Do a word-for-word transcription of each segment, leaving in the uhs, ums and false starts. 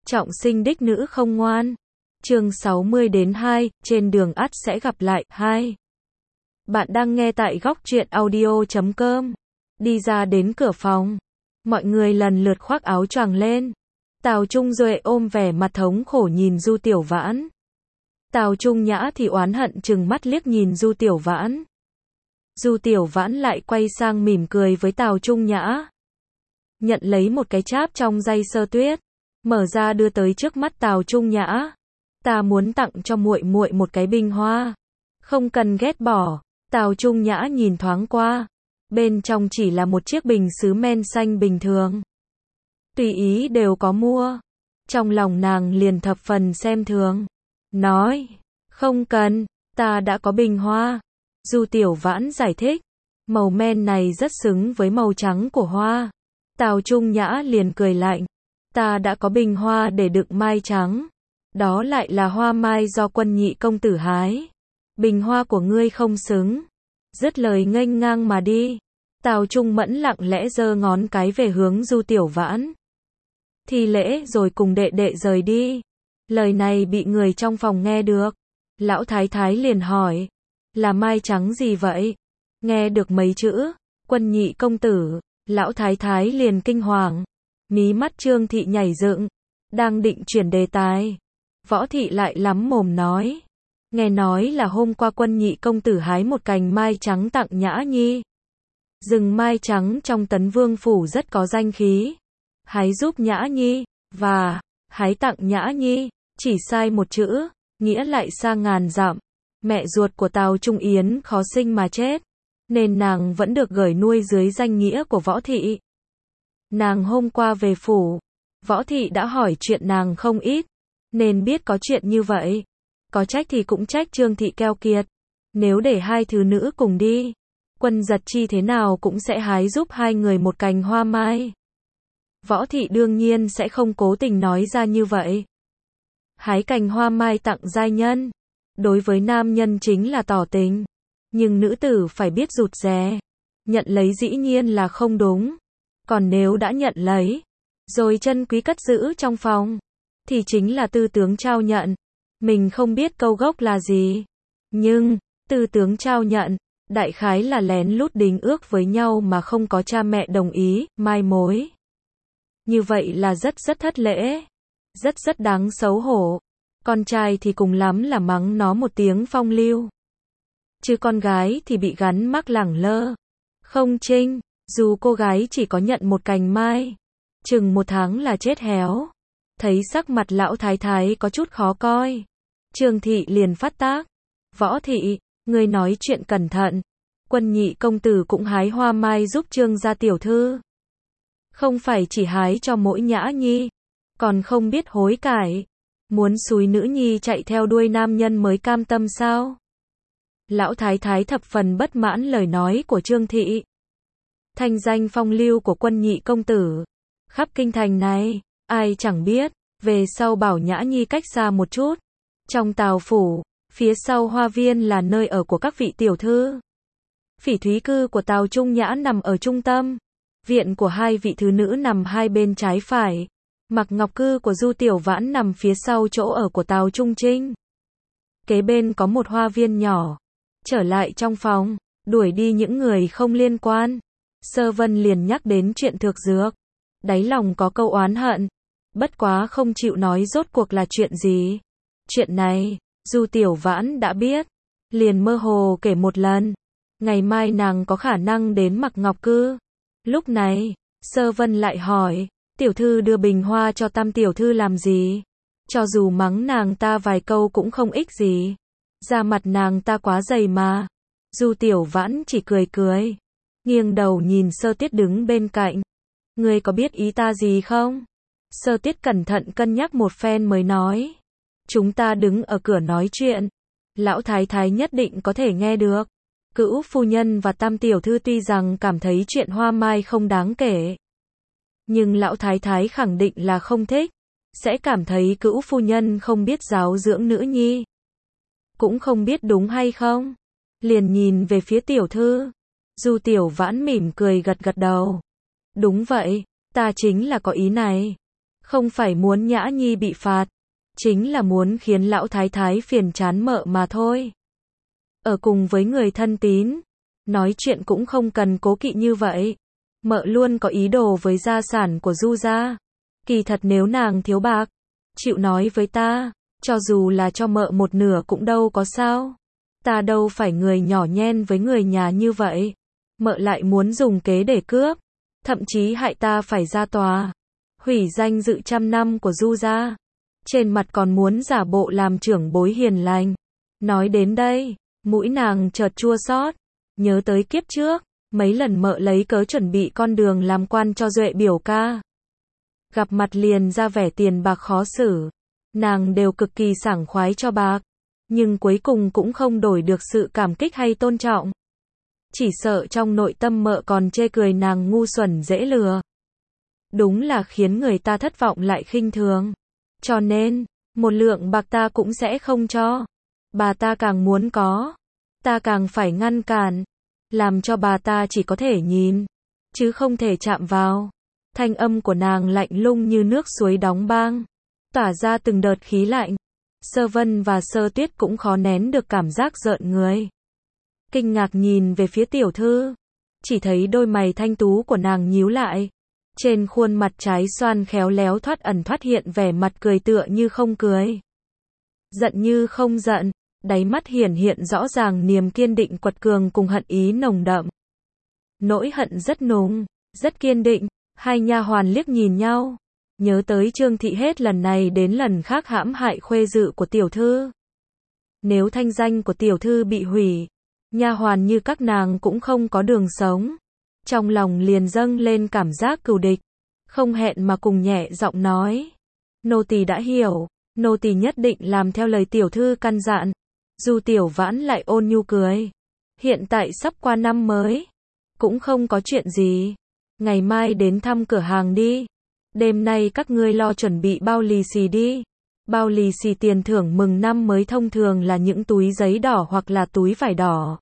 Trọng sinh đích nữ không ngoan. Chương sáu mươi đến hai, trên đường ắt sẽ gặp lại. hai. Bạn đang nghe tại góc truyện audio chấm com. Đi ra đến cửa phòng, mọi người lần lượt khoác áo choàng lên. Tào Trung Duệ ôm vẻ mặt thống khổ nhìn Du Tiểu Vãn. Tào Trung Nhã thì oán hận trừng mắt liếc nhìn Du Tiểu Vãn. Du Tiểu Vãn lại quay sang mỉm cười với Tào Trung Nhã. Nhận lấy một cái cháp trong dây sơ tuyết, mở ra đưa tới trước mắt Tào Trung Nhã. Ta muốn tặng cho muội muội một cái bình hoa. Không cần ghét bỏ. Tào Trung Nhã nhìn thoáng qua. Bên trong chỉ là một chiếc bình sứ men xanh bình thường. Tùy ý đều có mua. Trong lòng nàng liền thập phần xem thường. Nói, không cần, ta đã có bình hoa. Du Tiểu Vãn giải thích. Màu men này rất xứng với màu trắng của hoa. Tào Trung Nhã liền cười lạnh. Ta đã có bình hoa để đựng mai trắng. Đó lại là hoa mai do Quân Nhị công tử hái. Bình hoa của ngươi không xứng. Dứt lời nghênh ngang mà đi. Tào Trung Mẫn lặng lẽ giơ ngón cái về hướng Du Tiểu Vãn. Thi lễ rồi cùng đệ đệ rời đi. Lời này bị người trong phòng nghe được. Lão Thái Thái liền hỏi. Là mai trắng gì vậy? Nghe được mấy chữ Quân Nhị công tử, Lão Thái Thái liền kinh hoàng. Mí mắt Trương Thị nhảy dựng. Đang định chuyển đề tài, Võ Thị lại lắm mồm nói. Nghe nói là hôm qua Quân Nhị công tử hái một cành mai trắng tặng Nhã Nhi. Rừng mai trắng trong Tấn Vương phủ rất có danh khí. Hái giúp Nhã Nhi, và hái tặng Nhã Nhi, chỉ sai một chữ, nghĩa lại xa ngàn dặm. Mẹ ruột của Tào Trung Yến khó sinh mà chết, nên nàng vẫn được gửi nuôi dưới danh nghĩa của Võ Thị. Nàng hôm qua về phủ, Võ Thị đã hỏi chuyện nàng không ít, nên biết có chuyện như vậy. Có trách thì cũng trách Trương Thị keo kiệt. Nếu để hai thứ nữ cùng đi, Quân Giật Chi thế nào cũng sẽ hái giúp hai người một cành hoa mai. Võ Thị đương nhiên sẽ không cố tình nói ra như vậy. Hái cành hoa mai tặng giai nhân, đối với nam nhân chính là tỏ tình. Nhưng nữ tử phải biết rụt rè. Nhận lấy dĩ nhiên là không đúng. Còn nếu đã nhận lấy, rồi chân quý cất giữ trong phòng, thì chính là tư tướng trao nhận. Mình không biết câu gốc là gì. Nhưng, tư tướng trao nhận, đại khái là lén lút đính ước với nhau mà không có cha mẹ đồng ý, mai mối. Như vậy là rất rất thất lễ. Rất rất đáng xấu hổ. Con trai thì cùng lắm là mắng nó một tiếng phong lưu. Chứ con gái thì bị gắn mác lẳng lơ. Không trinh, dù cô gái chỉ có nhận một cành mai, chừng một tháng là chết héo. Thấy sắc mặt Lão Thái Thái có chút khó coi, Trương Thị liền phát tác. Võ Thị, ngươi nói chuyện cẩn thận. Quân Nhị công tử cũng hái hoa mai giúp Trương gia tiểu thư. Không phải chỉ hái cho mỗi Nhã Nhi, còn không biết hối cải. Muốn xúi nữ nhi chạy theo đuôi nam nhân mới cam tâm sao? Lão Thái Thái thập phần bất mãn lời nói của Trương Thị. Thanh danh phong lưu của Quân Nhị công tử, khắp kinh thành này, ai chẳng biết. Về sau bảo Nhã Nhi cách xa một chút. Trong Tào phủ, phía sau hoa viên là nơi ở của các vị tiểu thư. Phỉ thúy cư của Tào Trung Nhã nằm ở trung tâm. Viện của hai vị thứ nữ nằm hai bên trái phải. Mặc ngọc cư của Du Tiểu Vãn nằm phía sau chỗ ở của Tào Trung Trinh. Kế bên có một hoa viên nhỏ. Trở lại trong phòng, đuổi đi những người không liên quan. Sơ Vân liền nhắc đến chuyện thược dược. Đáy lòng có câu oán hận. Bất quá không chịu nói rốt cuộc là chuyện gì. Chuyện này, Du Tiểu Vãn đã biết. Liền mơ hồ kể một lần. Ngày mai nàng có khả năng đến Mặc Ngọc Cư. Lúc này, Sơ Vân lại hỏi. Tiểu thư đưa bình hoa cho Tam tiểu thư làm gì? Cho dù mắng nàng ta vài câu cũng không ích gì. Da mặt nàng ta quá dày mà. Du Tiểu Vãn chỉ cười cười. Nghiêng đầu nhìn Sơ Tiết đứng bên cạnh. Ngươi có biết ý ta gì không? Sơ Tiết cẩn thận cân nhắc một phen mới nói. Chúng ta đứng ở cửa nói chuyện. Lão Thái Thái nhất định có thể nghe được. Cữu phu nhân và Tam tiểu thư tuy rằng cảm thấy chuyện hoa mai không đáng kể, nhưng Lão Thái Thái khẳng định là không thích. Sẽ cảm thấy cữu phu nhân không biết giáo dưỡng nữ nhi. Cũng không biết đúng hay không. Liền nhìn về phía tiểu thư. Du Tiểu Vãn mỉm cười gật gật đầu. Đúng vậy, ta chính là có ý này. Không phải muốn Nhã Nhi bị phạt, chính là muốn khiến lão thái thái phiền chán mợ mà thôi. Ở cùng với người thân tín, nói chuyện cũng không cần cố kỵ như vậy. Mợ luôn có ý đồ với gia sản của Du gia. Kỳ thật nếu nàng thiếu bạc, chịu nói với ta, cho dù là cho mợ một nửa cũng đâu có sao. Ta đâu phải người nhỏ nhen với người nhà như vậy. Mợ lại muốn dùng kế để cướp, thậm chí hại ta phải ra tòa, hủy danh dự trăm năm của Du gia. Trên mặt còn muốn giả bộ làm trưởng bối hiền lành. Nói đến đây, mũi nàng chợt chua xót, nhớ tới kiếp trước, mấy lần mợ lấy cớ chuẩn bị con đường làm quan cho Duệ biểu ca. Gặp mặt liền ra vẻ tiền bạc khó xử, nàng đều cực kỳ sảng khoái cho bạc, nhưng cuối cùng cũng không đổi được sự cảm kích hay tôn trọng. Chỉ sợ trong nội tâm mợ còn chê cười nàng ngu xuẩn dễ lừa. Đúng là khiến người ta thất vọng lại khinh thường. Cho nên, một lượng bạc ta cũng sẽ không cho. Bà ta càng muốn có, ta càng phải ngăn cản, làm cho bà ta chỉ có thể nhìn, chứ không thể chạm vào. Thanh âm của nàng lạnh lùng như nước suối đóng băng, tỏa ra từng đợt khí lạnh. Sơ Vân và Sơ Tuyết cũng khó nén được cảm giác rợn người. Kinh ngạc nhìn về phía tiểu thư, chỉ thấy đôi mày thanh tú của nàng nhíu lại. Trên khuôn mặt trái xoan khéo léo thoát ẩn thoát hiện vẻ mặt cười tựa như không cười, giận như không giận, đáy mắt hiển hiện rõ ràng niềm kiên định quật cường cùng hận ý nồng đậm. Nỗi hận rất nùng, rất kiên định. Hai nha hoàn liếc nhìn nhau, nhớ tới Trương Thị hết lần này đến lần khác hãm hại khuê dự của tiểu thư. Nếu thanh danh của tiểu thư bị hủy, nha hoàn như các nàng cũng không có đường sống. Trong lòng liền dâng lên cảm giác cừu địch, không hẹn mà cùng nhẹ giọng nói: nô tỳ đã hiểu, nô tỳ nhất định làm theo lời tiểu thư căn dặn. Du Tiểu Vãn lại ôn nhu cười, hiện tại sắp qua năm mới, cũng không có chuyện gì, ngày mai đến thăm cửa hàng đi. Đêm nay các ngươi lo chuẩn bị bao lì xì đi. Bao lì xì tiền thưởng mừng năm mới thông thường là những túi giấy đỏ hoặc là túi vải đỏ.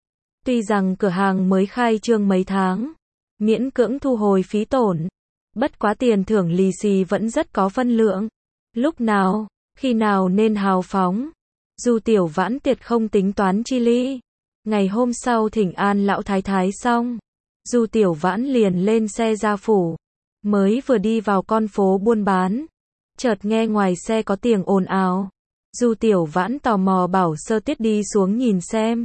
Tuy rằng cửa hàng mới khai trương mấy tháng, miễn cưỡng thu hồi phí tổn, bất quá tiền thưởng lì xì vẫn rất có phân lượng. Lúc nào, khi nào nên hào phóng, Du Tiểu Vãn tuyệt không tính toán chi ly. Ngày hôm sau thỉnh an lão thái thái xong, Du Tiểu Vãn liền lên xe ra phủ. Mới vừa đi vào con phố buôn bán, chợt nghe ngoài xe có tiếng ồn ào. Du Tiểu Vãn tò mò bảo Sơ Tuyết đi xuống nhìn xem.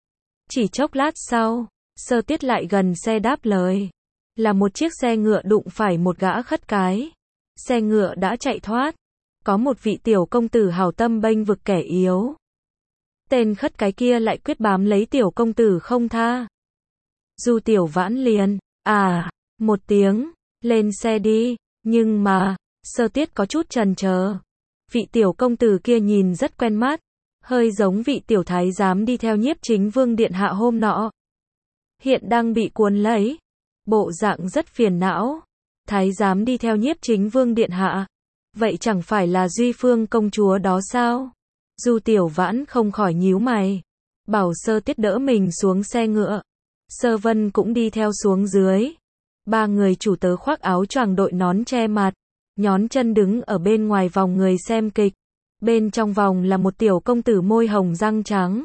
Chỉ chốc lát sau, Sơ Tuyết lại gần xe đáp lời, là một chiếc xe ngựa đụng phải một gã khất cái. Xe ngựa đã chạy thoát, có một vị tiểu công tử hảo tâm bênh vực kẻ yếu. Tên khất cái kia lại quyết bám lấy tiểu công tử không tha. Du Tiểu Vãn liền, à, một tiếng, lên xe đi, nhưng mà, Sơ Tuyết có chút chần chờ. Vị tiểu công tử kia nhìn rất quen mắt, hơi giống vị tiểu thái giám đi theo Nhiếp Chính Vương điện hạ hôm nọ. Hiện đang bị cuốn lấy, bộ dạng rất phiền não. Thái giám đi theo Nhiếp Chính Vương điện hạ, vậy chẳng phải là Duy Phương công chúa đó sao? Du Tiểu Vãn không khỏi nhíu mày, bảo Sơ Tuyết đỡ mình xuống xe ngựa. Sơ Vân cũng đi theo xuống dưới. Ba người chủ tớ khoác áo choàng đội nón che mặt, nhón chân đứng ở bên ngoài vòng người xem kịch. Bên trong vòng là một tiểu công tử môi hồng răng trắng,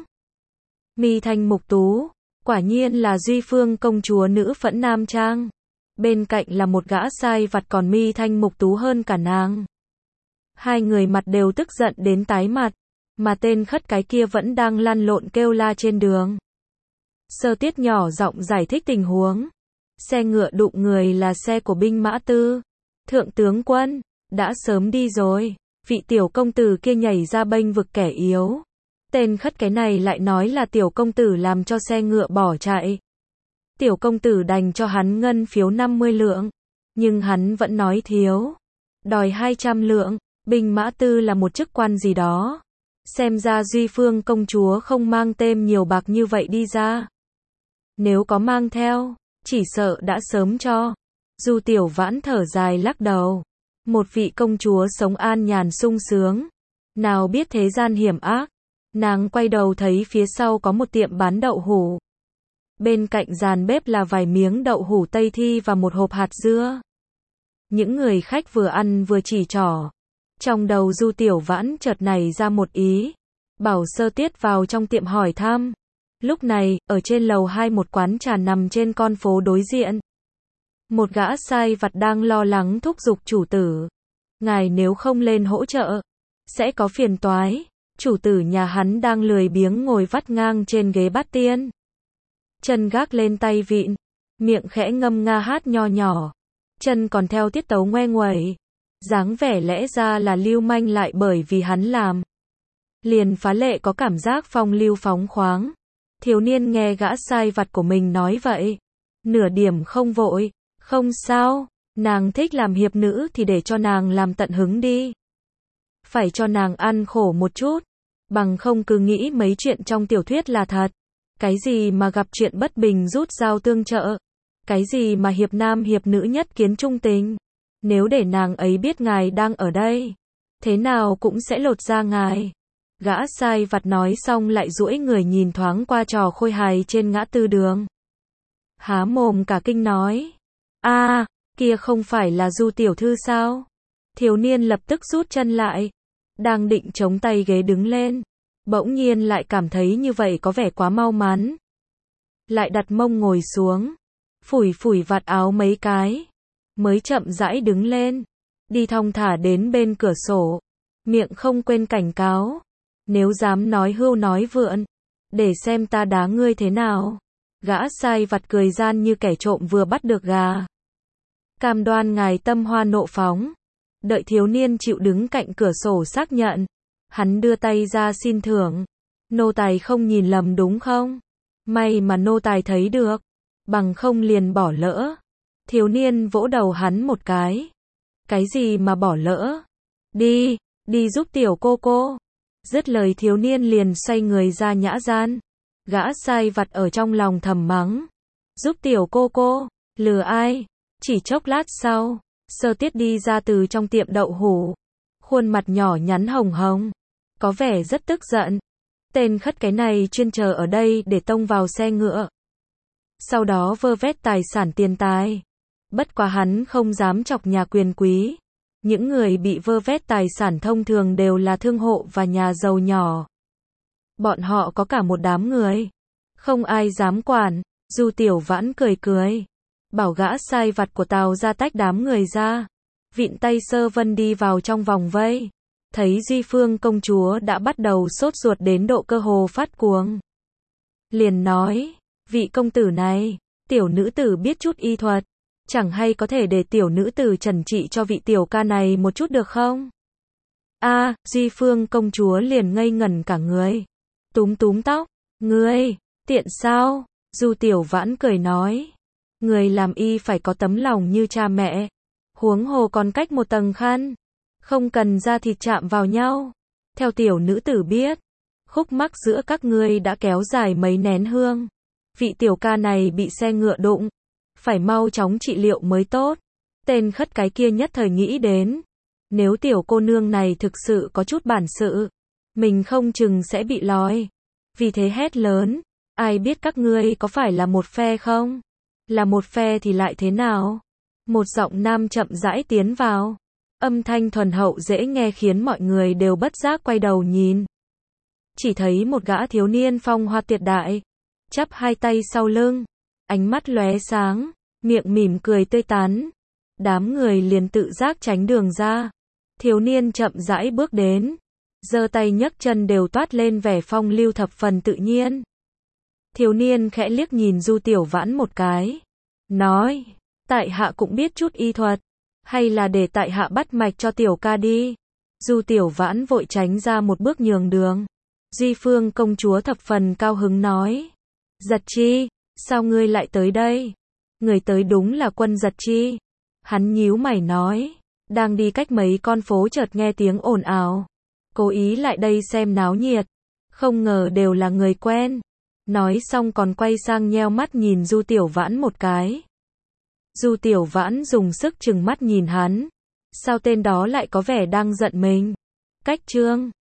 mi thanh mục tú, quả nhiên là Duy Phương công chúa nữ phẫn nam trang. Bên cạnh là một gã sai vặt còn mi thanh mục tú hơn cả nàng. Hai người mặt đều tức giận đến tái mặt, mà tên khất cái kia vẫn đang lăn lộn kêu la trên đường. Sơ Tuyết nhỏ giọng giải thích tình huống. Xe ngựa đụng người là xe của binh mã tư. Thượng tướng quân, đã sớm đi rồi. Vị tiểu công tử kia nhảy ra bênh vực kẻ yếu. Tên khất cái này lại nói là tiểu công tử làm cho xe ngựa bỏ chạy. Tiểu công tử đành cho hắn ngân phiếu năm mươi lượng. Nhưng hắn vẫn nói thiếu, đòi hai trăm lượng. Binh mã tư là một chức quan gì đó. Xem ra Duy Phương công chúa không mang thêm nhiều bạc như vậy đi ra. Nếu có mang theo, chỉ sợ đã sớm cho. Du Tiểu Vãn thở dài lắc đầu. Một vị công chúa sống an nhàn sung sướng, nào biết thế gian hiểm ác. Nàng quay đầu thấy phía sau có một tiệm bán đậu hũ. Bên cạnh giàn bếp là vài miếng đậu hũ Tây Thi và một hộp hạt dưa. Những người khách vừa ăn vừa chỉ trỏ. Trong đầu Du Tiểu Vãn chợt nảy ra một ý. Bảo Sơ Tiết vào trong tiệm hỏi thăm. Lúc này, ở trên lầu hai một quán trà nằm trên con phố đối diện. Một gã sai vặt đang lo lắng thúc giục chủ tử. Ngài nếu không lên hỗ trợ, sẽ có phiền toái. Chủ tử nhà hắn đang lười biếng ngồi vắt ngang trên ghế bát tiên. Chân gác lên tay vịn, miệng khẽ ngâm nga hát nho nhỏ. Chân còn theo tiết tấu ngoe nguẩy. Dáng vẻ lẽ ra là lưu manh lại bởi vì hắn làm. Liền phá lệ có cảm giác phong lưu phóng khoáng. Thiếu niên nghe gã sai vặt của mình nói vậy. Nửa điểm không vội. Không sao, nàng thích làm hiệp nữ thì để cho nàng làm tận hứng đi. Phải cho nàng ăn khổ một chút. Bằng không cứ nghĩ mấy chuyện trong tiểu thuyết là thật. Cái gì mà gặp chuyện bất bình rút dao tương trợ. Cái gì mà hiệp nam hiệp nữ nhất kiến trung tình. Nếu để nàng ấy biết ngài đang ở đây, thế nào cũng sẽ lột da ngài. Gã sai vặt nói xong lại duỗi người nhìn thoáng qua trò khôi hài trên ngã tư đường. Há mồm cả kinh nói. A, à, kia không phải là Du tiểu thư sao? Thiếu niên lập tức rút chân lại. Đang định chống tay ghế đứng lên. Bỗng nhiên lại cảm thấy như vậy có vẻ quá mau mắn. Lại đặt mông ngồi xuống. Phủi phủi vạt áo mấy cái. Mới chậm rãi đứng lên. Đi thong thả đến bên cửa sổ. Miệng không quên cảnh cáo. Nếu dám nói hưu nói vượn. Để xem ta đá ngươi thế nào. Gã sai vặt cười gian như kẻ trộm vừa bắt được gà. Cam đoan ngài tâm hoa nộ phóng. Đợi thiếu niên chịu đứng cạnh cửa sổ xác nhận. Hắn đưa tay ra xin thưởng. Nô tài không nhìn lầm đúng không? May mà nô tài thấy được. Bằng không liền bỏ lỡ. Thiếu niên vỗ đầu hắn một cái. Cái gì mà bỏ lỡ? Đi, đi giúp tiểu cô cô. Dứt lời thiếu niên liền xoay người ra nhã gian. Gã sai vặt ở trong lòng thầm mắng. Giúp tiểu cô cô, lừa ai? Chỉ chốc lát sau, Sơ Tiết đi ra từ trong tiệm đậu hũ. Khuôn mặt nhỏ nhắn hồng hồng. Có vẻ rất tức giận. Tên khất cái này chuyên chờ ở đây để tông vào xe ngựa. Sau đó vơ vét tài sản tiền tài. Bất quá hắn không dám chọc nhà quyền quý. Những người bị vơ vét tài sản thông thường đều là thương hộ và nhà giàu nhỏ. Bọn họ có cả một đám người. Không ai dám quản. Du Tiểu Vãn cười cười. Bảo gã sai vặt của Tào ra tách đám người ra. Vịn tay Sơ Vân đi vào trong vòng vây. Thấy Duy Phương công chúa đã bắt đầu sốt ruột đến độ cơ hồ phát cuồng. Liền nói. Vị công tử này, tiểu nữ tử biết chút y thuật. Chẳng hay có thể để tiểu nữ tử trần trị cho vị tiểu ca này một chút được không? A, à, Duy Phương công chúa liền ngây ngẩn cả người. Túm túm tóc. Ngươi, tiện sao? Du Tiểu Vãn cười nói. Người làm y phải có tấm lòng như cha mẹ. Huống hồ còn cách một tầng khăn. Không cần da thịt chạm vào nhau. Theo tiểu nữ tử biết, khúc mắc giữa các ngươi đã kéo dài mấy nén hương. Vị tiểu ca này bị xe ngựa đụng. Phải mau chóng trị liệu mới tốt. Tên khất cái kia nhất thời nghĩ đến. Nếu tiểu cô nương này thực sự có chút bản sự, mình không chừng sẽ bị lòi. Vì thế hét lớn. Ai biết các ngươi có phải là một phe không? Là một phe thì lại thế nào? Một giọng nam chậm rãi tiến vào. Âm thanh thuần hậu dễ nghe khiến mọi người đều bất giác quay đầu nhìn. Chỉ thấy một gã thiếu niên phong hoa tuyệt đại. Chắp hai tay sau lưng. Ánh mắt lóe sáng. Miệng mỉm cười tươi tắn. Đám người liền tự giác tránh đường ra. Thiếu niên chậm rãi bước đến. Giơ tay nhấc chân đều toát lên vẻ phong lưu thập phần tự nhiên. Thiếu niên khẽ liếc nhìn Du Tiểu Vãn một cái. Nói. Tại hạ cũng biết chút y thuật. Hay là để tại hạ bắt mạch cho tiểu ca đi. Du Tiểu Vãn vội tránh ra một bước nhường đường. Duy Phương công chúa thập phần cao hứng nói. Giật Chi, sao ngươi lại tới đây? Người tới đúng là Quân Giật Chi. Hắn nhíu mày nói. Đang đi cách mấy con phố chợt nghe tiếng ồn ào. Cố ý lại đây xem náo nhiệt. Không ngờ đều là người quen. Nói xong còn quay sang nheo mắt nhìn Du Tiểu Vãn một cái. Du Tiểu Vãn dùng sức trừng mắt nhìn hắn. Sao tên đó lại có vẻ đang giận mình? Cách trương.